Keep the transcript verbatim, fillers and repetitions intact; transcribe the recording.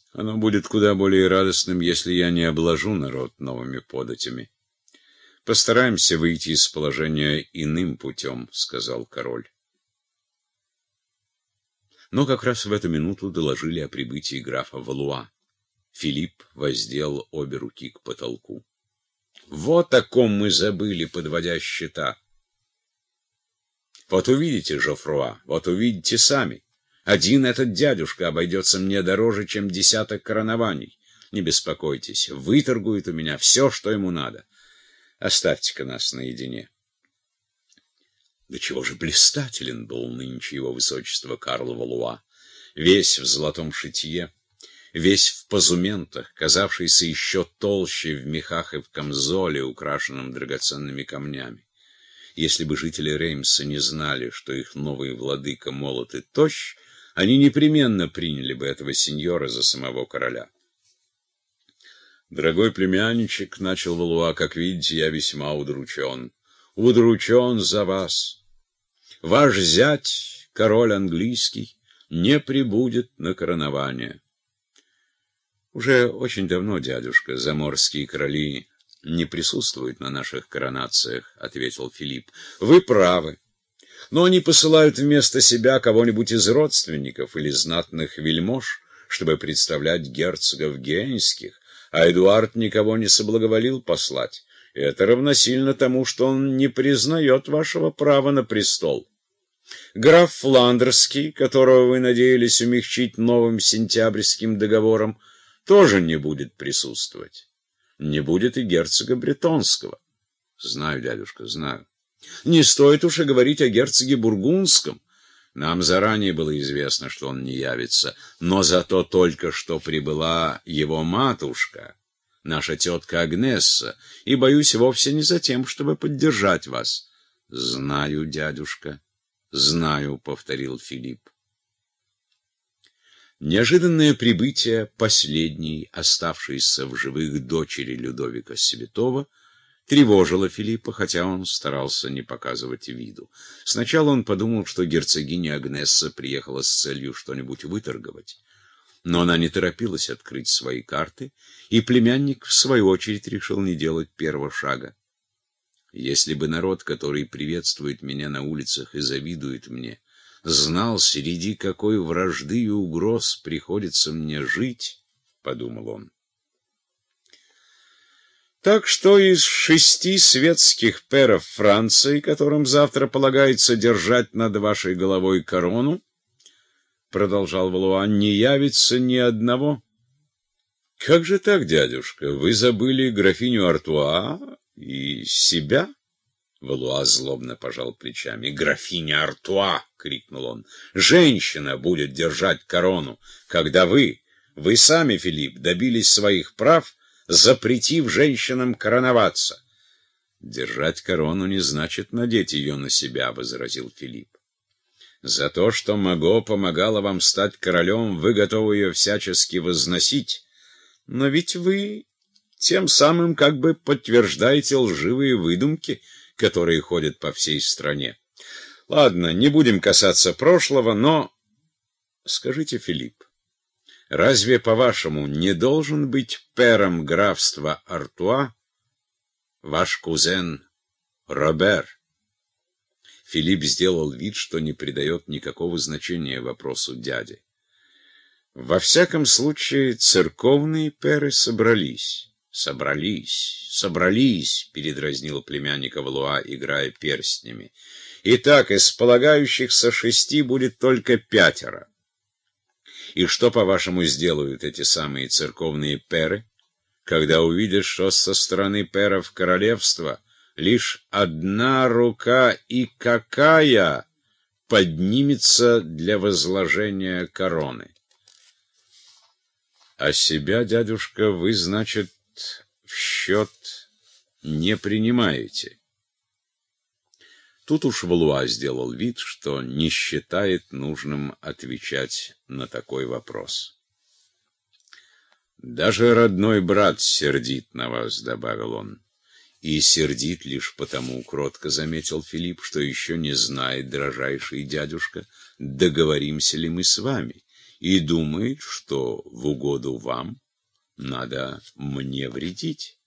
Оно будет куда более радостным, если я не обложу народ новыми податями. Постараемся выйти из положения иным путем, — сказал король. Но как раз в эту минуту доложили о прибытии графа Валуа. Филипп воздел обе руки к потолку. Вот о ком мы забыли, подводя счета. Вот увидите, Жофруа, вот увидите сами. Один этот дядюшка обойдется мне дороже, чем десяток коронований. Не беспокойтесь, выторгует у меня все, что ему надо. Оставьте-ка нас наедине. Да чего же блистателен был нынче его высочество Карл Валуа, весь в золотом шитье, весь в позументах, казавшийся еще толще в мехах и в камзоле, украшенном драгоценными камнями. Если бы жители Реймса не знали, что их новый владыка молод и тощ, они непременно приняли бы этого сеньора за самого короля. «Дорогой племянничек, — начал Валуа, — как видите, я весьма удручен. Удручен за вас. Ваш зять, король английский, не прибудет на коронование». «Уже очень давно, дядюшка, заморские короли не присутствуют на наших коронациях, — ответил Филипп. — Вы правы. Но они посылают вместо себя кого-нибудь из родственников или знатных вельмож, чтобы представлять герцогов гейнских, а Эдуард никого не соблаговолил послать. И это равносильно тому, что он не признает вашего права на престол. Граф Фландерский, которого вы надеялись умягчить новым сентябрьским договором, тоже не будет присутствовать. Не будет и герцога Бретонского. Знаю, дядюшка, знаю. Не стоит уж и говорить о герцоге Бургундском. Нам заранее было известно, что он не явится, но зато только что прибыла его матушка, наша тетка Агнесса, и, боюсь, вовсе не за тем, чтобы поддержать вас. Знаю, дядюшка, знаю, — повторил Филипп. Неожиданное прибытие последней, оставшейся в живых дочери Людовика Святого, тревожило Филиппа, хотя он старался не показывать виду. Сначала он подумал, что герцогиня Агнесса приехала с целью что-нибудь выторговать. Но она не торопилась открыть свои карты, и племянник, в свою очередь, решил не делать первого шага. Если бы народ, который приветствует меня на улицах и завидует мне, знал, среди какой вражды и угроз приходится мне жить, — подумал он. Так что из шести светских пэров Франции, которым завтра полагается держать над вашей головой корону, — продолжал Валуа, — не явится ни одного. — Как же так, дядюшка? Вы забыли графиню Артуа и себя? Валуа злобно пожал плечами. — Графиня Артуа! — крикнул он. — Женщина будет держать корону, когда вы, вы сами, Филипп, добились своих прав, запретив женщинам короноваться. — Держать корону не значит надеть ее на себя, — возразил Филипп. — За то, что Маго помогала вам стать королем, вы готовы ее всячески возносить, но ведь вы тем самым как бы подтверждаете лживые выдумки, которые ходят по всей стране. Ладно, не будем касаться прошлого, но... Скажите, Филипп, разве, по-вашему, не должен быть пэром графства Артуа ваш кузен Робер? Филипп сделал вид, что не придает никакого значения вопросу дяди. Во всяком случае, церковные пэры собрались. Собрались, собрались, — передразнил племянника Валуа, играя перстнями. Итак, из полагающихся шести будет только пятеро. И что, по-вашему, сделают эти самые церковные пэры, когда увидят, что со стороны пэров королевства лишь одна рука и какая поднимется для возложения короны? А себя, дядюшка, вы, значит, в счет не принимаете. Тут уж Валуа сделал вид, что не считает нужным отвечать на такой вопрос. «Даже родной брат сердит на вас», — добавил он. «И сердит лишь потому, — кротко заметил Филипп, — что еще не знает, дрожайший дядюшка, договоримся ли мы с вами, и думает, что в угоду вам надо мне вредить.